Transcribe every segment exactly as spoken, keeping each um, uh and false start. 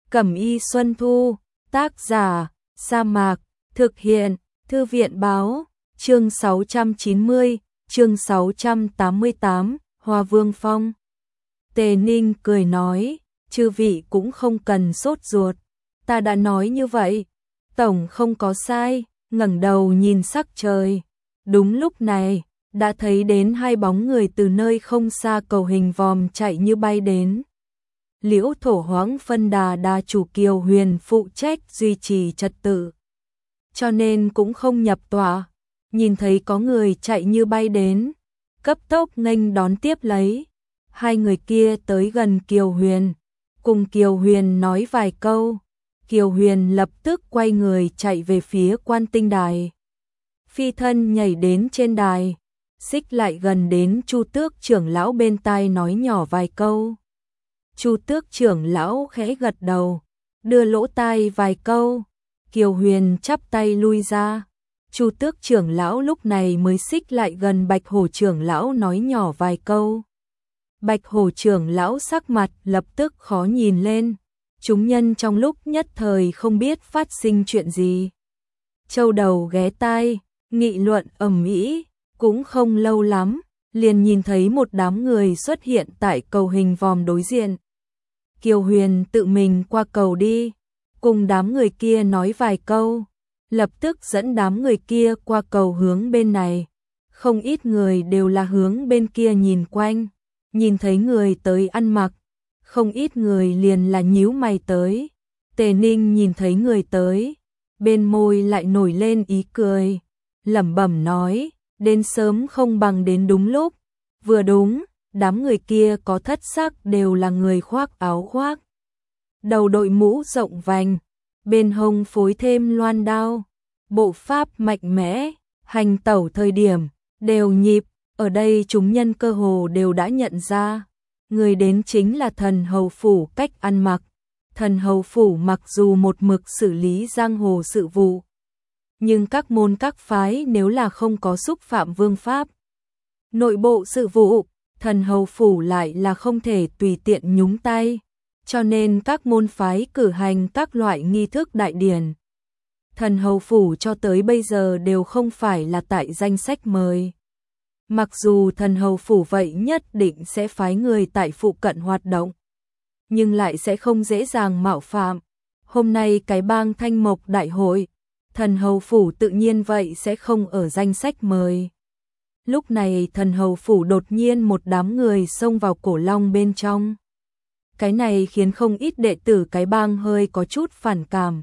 Cẩm y Xuân Thu, tác giả, Sa Mạc, thực hiện, Thư viện báo, chương sáu trăm chín mươi, chương sáu trăm tám mươi tám, Hoa Vương Phong. Tề Ninh cười nói, chư vị cũng không cần sốt ruột, ta đã nói như vậy, tổng không có sai, ngẩng đầu nhìn sắc trời. Đúng lúc này, đã thấy đến hai bóng người từ nơi không xa cầu hình vòm chạy như bay đến. Liễu Thổ Hoáng phân đà đà chủ Kiều Huyền phụ trách duy trì trật tự, cho nên cũng không nhập tọa. Nhìn thấy có người chạy như bay đến, cấp tốc nghênh đón tiếp lấy. Hai người kia tới gần Kiều Huyền, cùng Kiều Huyền nói vài câu. Kiều Huyền lập tức quay người chạy về phía Quan Tinh Đài. Phi thân nhảy đến trên đài, xích lại gần đến Chu Tước trưởng lão bên tai nói nhỏ vài câu. Chu Tước trưởng lão khẽ gật đầu, đưa lỗ tai vài câu. Kiều Huyền chắp tay lui ra. Chu Tước trưởng lão lúc này mới xích lại gần Bạch Hổ trưởng lão nói nhỏ vài câu. Bạch Hổ trưởng lão sắc mặt lập tức khó nhìn lên. Chúng nhân trong lúc nhất thời không biết phát sinh chuyện gì. Châu đầu ghé tai, nghị luận ầm ĩ, cũng không lâu lắm, liền nhìn thấy một đám người xuất hiện tại cầu hình vòm đối diện. Kiều Huyền tự mình qua cầu đi, cùng đám người kia nói vài câu, lập tức dẫn đám người kia qua cầu hướng bên này. Không ít người đều là hướng bên kia nhìn quanh, nhìn thấy người tới ăn mặc, không ít người liền là nhíu mày tới. Tề Ninh nhìn thấy người tới, bên môi lại nổi lên ý cười, lẩm bẩm nói, đến sớm không bằng đến đúng lúc. Vừa đúng, đám người kia có thất sắc đều là người khoác áo khoác, đầu đội mũ rộng vành, bên hông phối thêm loan đao, bộ pháp mạnh mẽ, hành tẩu thời điểm đều nhịp. Ở đây chúng nhân cơ hồ đều đã nhận ra, người đến chính là Thần Hầu phủ cách ăn mặc. Thần Hầu phủ mặc dù một mực xử lý giang hồ sự vụ, nhưng các môn các phái nếu là không có xúc phạm vương pháp, nội bộ sự vụ, Thần Hầu phủ lại là không thể tùy tiện nhúng tay, cho nên các môn phái cử hành các loại nghi thức đại điển. Thần Hầu phủ cho tới bây giờ đều không phải là tại danh sách mời. Mặc dù Thần Hầu phủ vậy nhất định sẽ phái người tại phụ cận hoạt động, nhưng lại sẽ không dễ dàng mạo phạm. Hôm nay cái bang Thanh Mộc đại hội, Thần Hầu phủ tự nhiên vậy sẽ không ở danh sách mời. Lúc này Thần Hầu phủ đột nhiên một đám người xông vào Cổ Long bên trong. Cái này khiến không ít đệ tử cái bang hơi có chút phản cảm.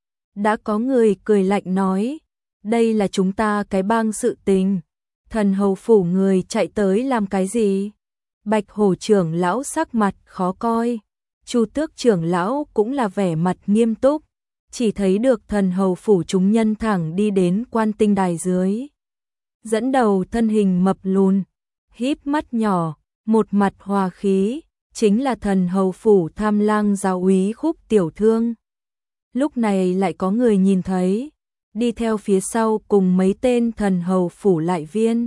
Đã có người cười lạnh nói, đây là chúng ta cái bang sự tình, Thần Hầu phủ người chạy tới làm cái gì? Bạch Hổ trưởng lão sắc mặt khó coi, Chu Tước trưởng lão cũng là vẻ mặt nghiêm túc, chỉ thấy được Thần Hầu phủ chúng nhân thẳng đi đến Quan Tinh Đài dưới. Dẫn đầu thân hình mập lùn, híp mắt nhỏ, một mặt hòa khí, chính là Thần Hầu phủ Tham Lang giáo úy Khúc Tiểu Thương. Lúc này lại có người nhìn thấy, đi theo phía sau cùng mấy tên Thần Hầu phủ lại viên,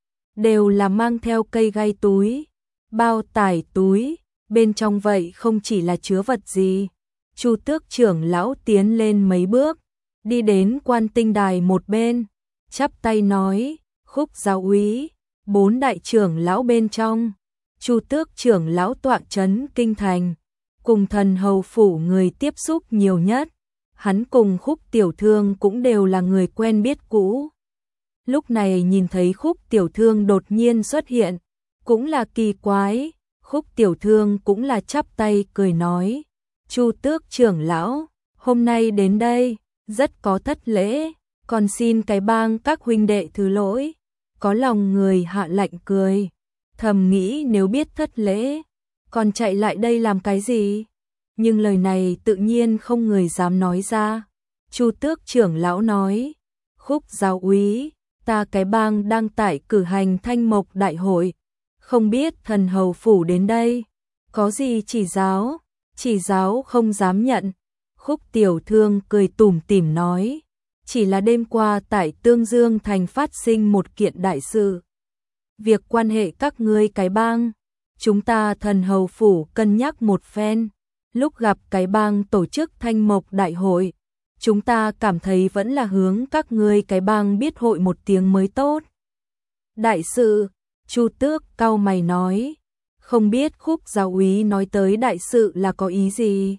đều là mang theo cây gai túi, bao tải túi, bên trong vậy không chỉ là chứa vật gì. Chu Tước trưởng lão tiến lên mấy bước, đi đến Quan Tinh Đài một bên, chắp tay nói, Khúc giáo úy, bốn đại trưởng lão bên trong, Chu Tước trưởng lão tọa trấn kinh thành, cùng Thần Hầu phủ người tiếp xúc nhiều nhất. Hắn cùng Khúc Tiểu Thương cũng đều là người quen biết cũ. Lúc này nhìn thấy Khúc Tiểu Thương đột nhiên xuất hiện, cũng là kỳ quái. Khúc Tiểu Thương cũng là chắp tay cười nói, Chu Tước trưởng lão, hôm nay đến đây, rất có thất lễ, còn xin cái bang các huynh đệ thứ lỗi. Có lòng người hạ lạnh cười, thầm nghĩ nếu biết thất lễ, còn chạy lại đây làm cái gì? Nhưng lời này tự nhiên không người dám nói ra. Chu Tước trưởng lão nói, Khúc giáo úy, ta cái bang đang tại cử hành Thanh Mộc đại hội, không biết Thần Hầu phủ đến đây, có gì chỉ giáo? Chỉ giáo không dám nhận. Khúc Tiểu Thương cười tủm tỉm nói, chỉ là đêm qua tại Tương Dương thành phát sinh một kiện đại sự. Việc quan hệ các ngươi cái bang, chúng ta Thần Hầu phủ cân nhắc một phen, lúc gặp cái bang tổ chức Thanh Mộc Đại hội, chúng ta cảm thấy vẫn là hướng các ngươi cái bang biết hội một tiếng mới tốt. Đại sự, Chu Tước cau mày nói, không biết Khúc giáo úy nói tới đại sự là có ý gì.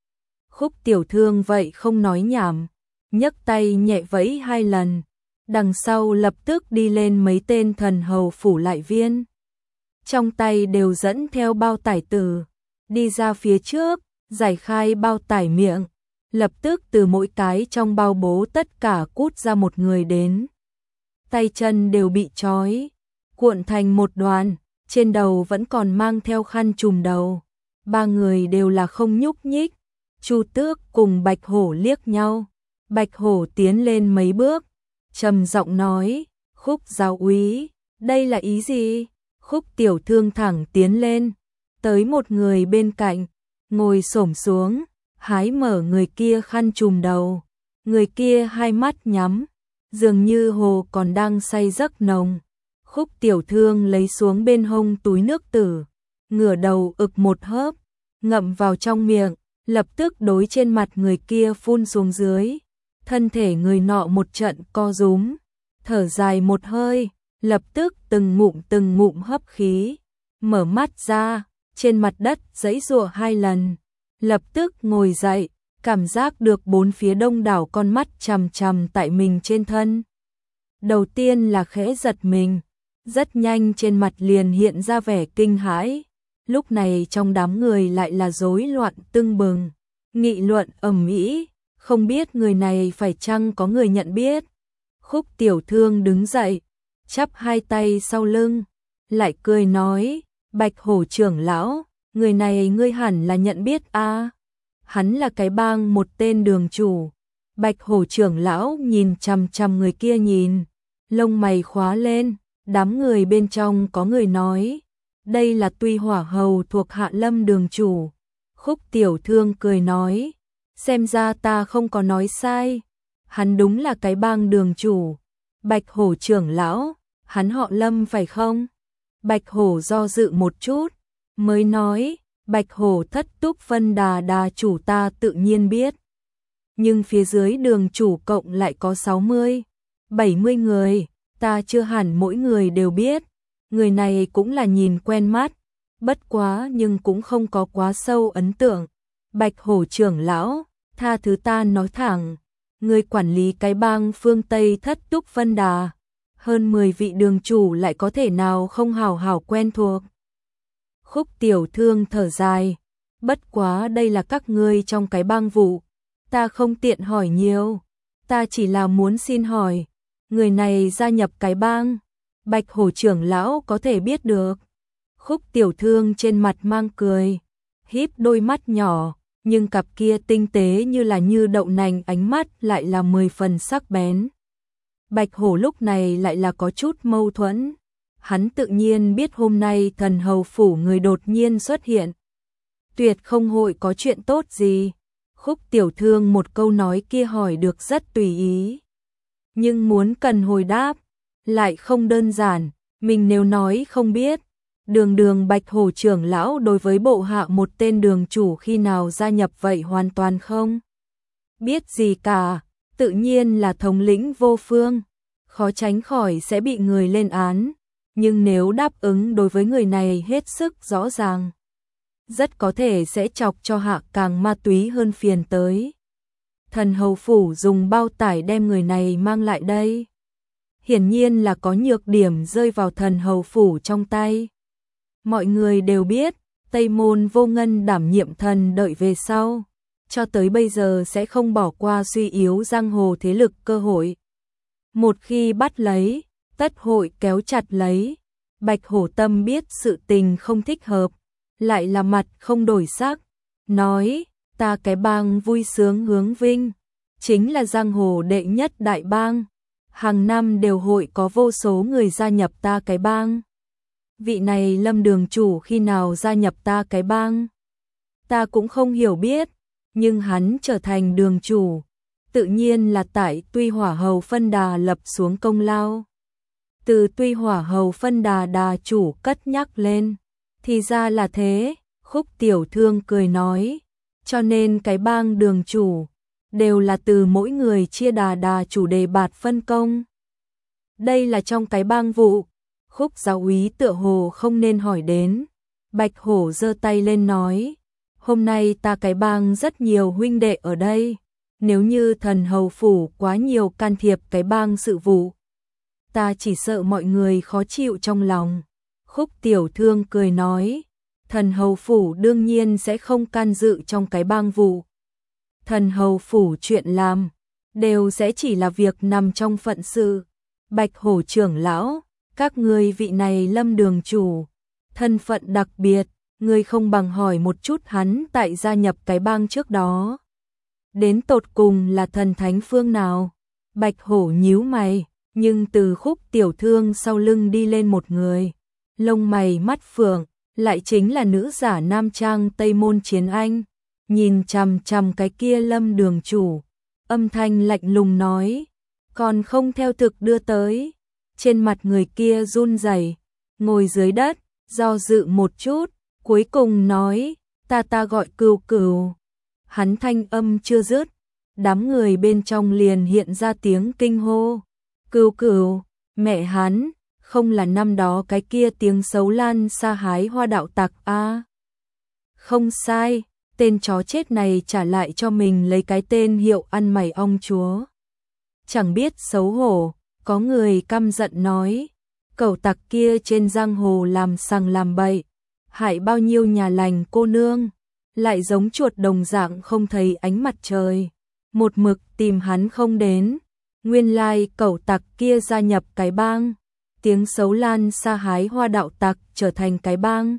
Khúc tiểu thương vậy không nói nhảm, nhấc tay nhẹ vẫy hai lần, đằng sau lập tức đi lên mấy tên thần hầu phủ lại viên. Trong tay đều dẫn theo bao tải tử, đi ra phía trước, giải khai bao tải miệng, lập tức từ mỗi cái trong bao bố tất cả cút ra một người đến. Tay chân đều bị trói, cuộn thành một đoàn, trên đầu vẫn còn mang theo khăn trùm đầu. Ba người đều là không nhúc nhích. Chu Tước cùng Bạch Hổ liếc nhau. Bạch Hổ tiến lên mấy bước, trầm giọng nói, Khúc giáo úy, đây là ý gì? Khúc tiểu thương thẳng tiến lên, tới một người bên cạnh, ngồi xổm xuống, hái mở người kia khăn trùm đầu. Người kia hai mắt nhắm, dường như hồ còn đang say giấc nồng. Khúc tiểu thương lấy xuống bên hông túi nước tử, ngửa đầu ực một hớp, ngậm vào trong miệng, lập tức đối trên mặt người kia phun xuống dưới. Thân thể người nọ một trận co rúm, thở dài một hơi, lập tức từng ngụm từng ngụm hấp khí, mở mắt ra, trên mặt đất giãy giụa hai lần, lập tức ngồi dậy, cảm giác được bốn phía đông đảo con mắt chằm chằm tại mình trên thân. Đầu tiên là khẽ giật mình, rất nhanh trên mặt liền hiện ra vẻ kinh hãi. Lúc này trong đám người lại là rối loạn tưng bừng, nghị luận ầm ĩ, không biết người này phải chăng có người nhận biết. Khúc tiểu thương đứng dậy, chắp hai tay sau lưng, lại cười nói, Bạch Hổ trưởng lão, người này ngươi hẳn là nhận biết a. À? Hắn là cái bang một tên đường chủ. Bạch Hổ trưởng lão nhìn chằm chằm người kia nhìn, lông mày khóa lên, đám người bên trong có người nói, đây là Tuy Hỏa hầu thuộc Hạ Lâm đường chủ. Khúc tiểu thương cười nói, xem ra ta không có nói sai, hắn đúng là cái bang đường chủ. Bạch Hổ trưởng lão, hắn họ Lâm phải không? Bạch Hổ do dự một chút, mới nói, Bạch Hổ thất túc phân đà đà chủ ta tự nhiên biết. Nhưng phía dưới đường chủ cộng lại có sáu mươi, bảy mươi người, ta chưa hẳn mỗi người đều biết. Người này cũng là nhìn quen mắt, bất quá nhưng cũng không có quá sâu ấn tượng. Bạch Hổ trưởng lão, tha thứ ta nói thẳng, người quản lý cái bang phương Tây thất túc phân đà, hơn mười vị đường chủ lại có thể nào không hào hào quen thuộc. Khúc tiểu thương thở dài, bất quá đây là các ngươi trong cái bang vụ, ta không tiện hỏi nhiều, ta chỉ là muốn xin hỏi, người này gia nhập cái bang, Bạch Hổ trưởng lão có thể biết được. Khúc tiểu thương trên mặt mang cười, híp đôi mắt nhỏ, nhưng cặp kia tinh tế như là như đậu nành ánh mắt lại là mười phần sắc bén. Bạch Hổ lúc này lại là có chút mâu thuẫn. Hắn tự nhiên biết hôm nay thần hầu phủ người đột nhiên xuất hiện, tuyệt không hội có chuyện tốt gì. Khúc tiểu thương một câu nói kia hỏi được rất tùy ý, nhưng muốn cần hồi đáp lại không đơn giản. Mình nếu nói không biết, đường đường Bạch Hổ trưởng lão đối với bộ hạ một tên đường chủ khi nào gia nhập vậy hoàn toàn không biết gì cả, tự nhiên là thống lĩnh vô phương, khó tránh khỏi sẽ bị người lên án. Nhưng nếu đáp ứng đối với người này hết sức rõ ràng, rất có thể sẽ chọc cho hạ càng ma túy hơn phiền tới. Thần hầu phủ dùng bao tải đem người này mang lại đây, hiển nhiên là có nhược điểm rơi vào thần hầu phủ trong tay. Mọi người đều biết, Tây Môn Vô Ngân đảm nhiệm thần đợi về sau, cho tới bây giờ sẽ không bỏ qua suy yếu giang hồ thế lực cơ hội. Một khi bắt lấy, tất hội kéo chặt lấy. Bạch Hổ tâm biết sự tình không thích hợp, lại là mặt không đổi sắc, nói, ta cái bang vui sướng hướng vinh, chính là giang hồ đệ nhất đại bang, hàng năm đều hội có vô số người gia nhập ta cái bang. Vị này Lâm đường chủ khi nào gia nhập ta cái bang, ta cũng không hiểu biết, nhưng hắn trở thành đường chủ, tự nhiên là tại Tuy Hỏa hầu phân đà lập xuống công lao. Từ Tuy Hỏa hầu phân đà đà chủ cất nhắc lên, thì ra là thế. Khúc tiểu thương cười nói, cho nên cái bang đường chủ đều là từ mỗi người chia đà đà chủ đề bạt phân công. Đây là trong cái bang vụ, Khúc giáo úy tựa hồ không nên hỏi đến. Bạch Hổ giơ tay lên nói, hôm nay ta cái bang rất nhiều huynh đệ ở đây, nếu như thần hầu phủ quá nhiều can thiệp cái bang sự vụ, ta chỉ sợ mọi người khó chịu trong lòng. Khúc tiểu thương cười nói, thần hầu phủ đương nhiên sẽ không can dự trong cái bang vụ. Thần hầu phủ chuyện làm, đều sẽ chỉ là việc nằm trong phận sự. Bạch Hổ trưởng lão, các ngươi vị này Lâm đường chủ, thân phận đặc biệt, ngươi không bằng hỏi một chút hắn tại gia nhập cái bang trước đó. Đến tột cùng là thần thánh phương nào? Bạch Hổ nhíu mày, nhưng từ Khúc tiểu thương sau lưng đi lên một người. Lông mày mắt phượng, lại chính là nữ giả nam trang Tây Môn Chiến Anh. Nhìn chằm chằm cái kia Lâm đường chủ, âm thanh lạnh lùng nói, còn không theo thực đưa tới. Trên mặt người kia run rẩy, ngồi dưới đất, do dự một chút, cuối cùng nói, ta ta gọi Cừu Cừu. Hắn thanh âm chưa dứt, đám người bên trong liền hiện ra tiếng kinh hô. Cừu Cừu, mẹ hắn, không là năm đó cái kia tiếng xấu lan xa hái hoa đạo tặc a? À? Không sai, tên chó chết này trả lại cho mình lấy cái tên hiệu ăn mày ong chúa. Chẳng biết xấu hổ, có người căm giận nói, cẩu tặc kia trên giang hồ làm sằng làm bậy, hại bao nhiêu nhà lành cô nương, lại giống chuột đồng dạng không thấy ánh mặt trời, một mực tìm hắn không đến. Nguyên lai cẩu tặc kia gia nhập cái bang, tiếng xấu lan xa hái hoa đạo tặc trở thành cái bang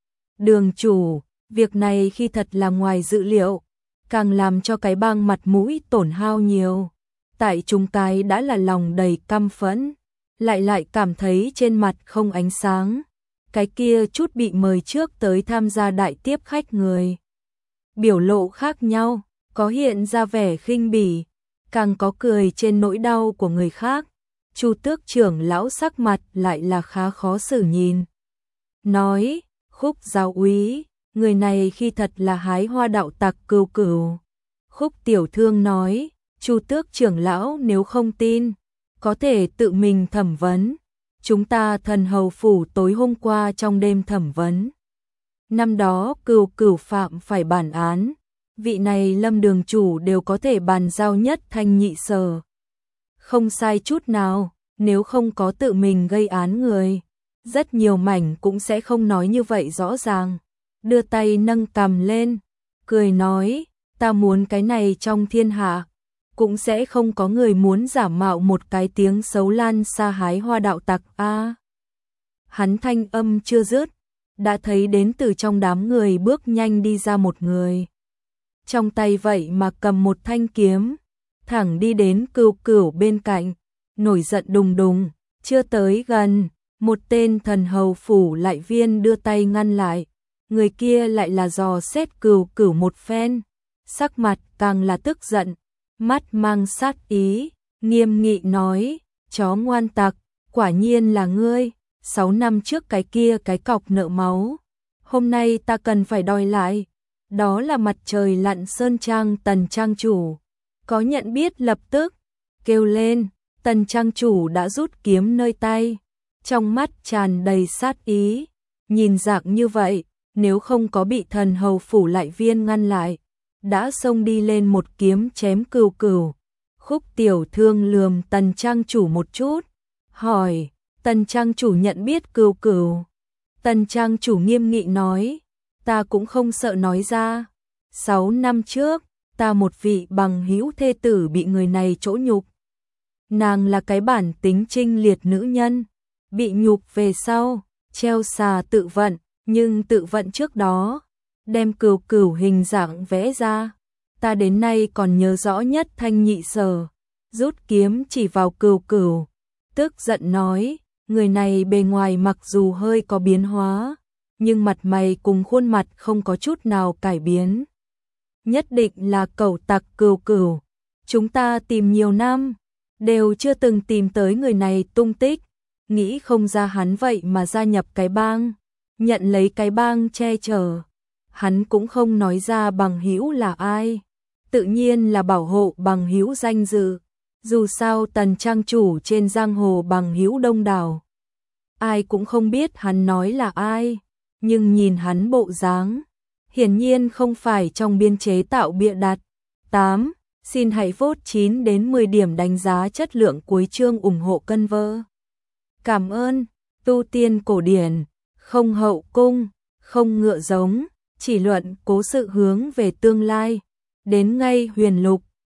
đường chủ. Việc này khi thật là ngoài dự liệu, càng làm cho cái bang mặt mũi tổn hao nhiều. Tại chúng cái đã là lòng đầy căm phẫn, lại lại cảm thấy trên mặt không ánh sáng. Cái kia chút bị mời trước tới tham gia đại tiếp khách người, biểu lộ khác nhau, có hiện ra vẻ khinh bỉ, càng có cười trên nỗi đau của người khác. Chu Tước trưởng lão sắc mặt lại là khá khó xử nhìn. Nói, Khúc giáo úy, người này khi thật là hái hoa đạo tặc Cừu Cừu. Khúc tiểu thương nói, Chu Tước trưởng lão nếu không tin, có thể tự mình thẩm vấn. Chúng ta thần hầu phủ tối hôm qua trong đêm thẩm vấn. Năm đó Cừu Cừu phạm phải bản án, vị này Lâm đường chủ đều có thể bàn giao nhất thanh nhị sở. Không sai chút nào, nếu không có tự mình gây án người, rất nhiều mảnh cũng sẽ không nói như vậy rõ ràng. Đưa tay nâng cằm lên, cười nói, ta muốn cái này trong thiên hạ, cũng sẽ không có người muốn giả mạo một cái tiếng xấu lan xa hái hoa đạo tặc a. À, hắn thanh âm chưa dứt, đã thấy đến từ trong đám người bước nhanh đi ra một người. Trong tay vậy mà cầm một thanh kiếm, thẳng đi đến Cừu Cừu bên cạnh, nổi giận đùng đùng, chưa tới gần, một tên thần hầu phủ lại viên đưa tay ngăn lại. Người kia lại là dò xét Cừu Cừu một phen, sắc mặt càng là tức giận, mắt mang sát ý, nghiêm nghị nói, chó ngoan tặc, quả nhiên là ngươi, sáu năm trước cái kia cái cọc nợ máu, hôm nay ta cần phải đòi lại. Đó là Mặt Trời Lặn Sơn Trang Tần trang chủ, có nhận biết lập tức kêu lên. Tần trang chủ đã rút kiếm nơi tay, trong mắt tràn đầy sát ý, nhìn dạng như vậy, nếu không có bị thần hầu phủ lại viên ngăn lại, đã xông đi lên một kiếm chém Cừu Cừu. Khúc tiểu thương lườm Tần trang chủ một chút, hỏi, Tần trang chủ nhận biết Cừu Cừu? Tần trang chủ nghiêm nghị nói, ta cũng không sợ nói ra. Sáu năm trước, ta một vị bằng hữu thê tử bị người này chỗ nhục. Nàng là cái bản tính trinh liệt nữ nhân, bị nhục về sau, treo xà tự vận, nhưng tự vận trước đó, đem Cừu Cừu hình dạng vẽ ra. Ta đến nay còn nhớ rõ nhất thanh nhị sở, rút kiếm chỉ vào Cừu Cừu, tức giận nói, người này bề ngoài mặc dù hơi có biến hóa, nhưng mặt mày cùng khuôn mặt không có chút nào cải biến. Nhất định là cẩu tặc Cừu Cừu. Chúng ta tìm nhiều năm, đều chưa từng tìm tới người này tung tích, nghĩ không ra hắn vậy mà gia nhập cái bang, nhận lấy cái bang che chở. hắn cũng không nói ra bằng hữu là ai. Tự nhiên là bảo hộ bằng hữu danh dự. Dù sao Tần trang chủ trên giang hồ bằng hữu đông đảo, ai cũng không biết hắn nói là ai, nhưng nhìn hắn bộ dáng, hiển nhiên không phải trong biên chế tạo bịa đặt. tám. Xin hãy vote chín đến mười điểm đánh giá chất lượng cuối chương ủng hộ cân vơ. Cảm ơn. Tu tiên cổ điển, không hậu cung, không ngựa giống, chỉ luận cố sự hướng về tương lai. Đến ngay huyền lục,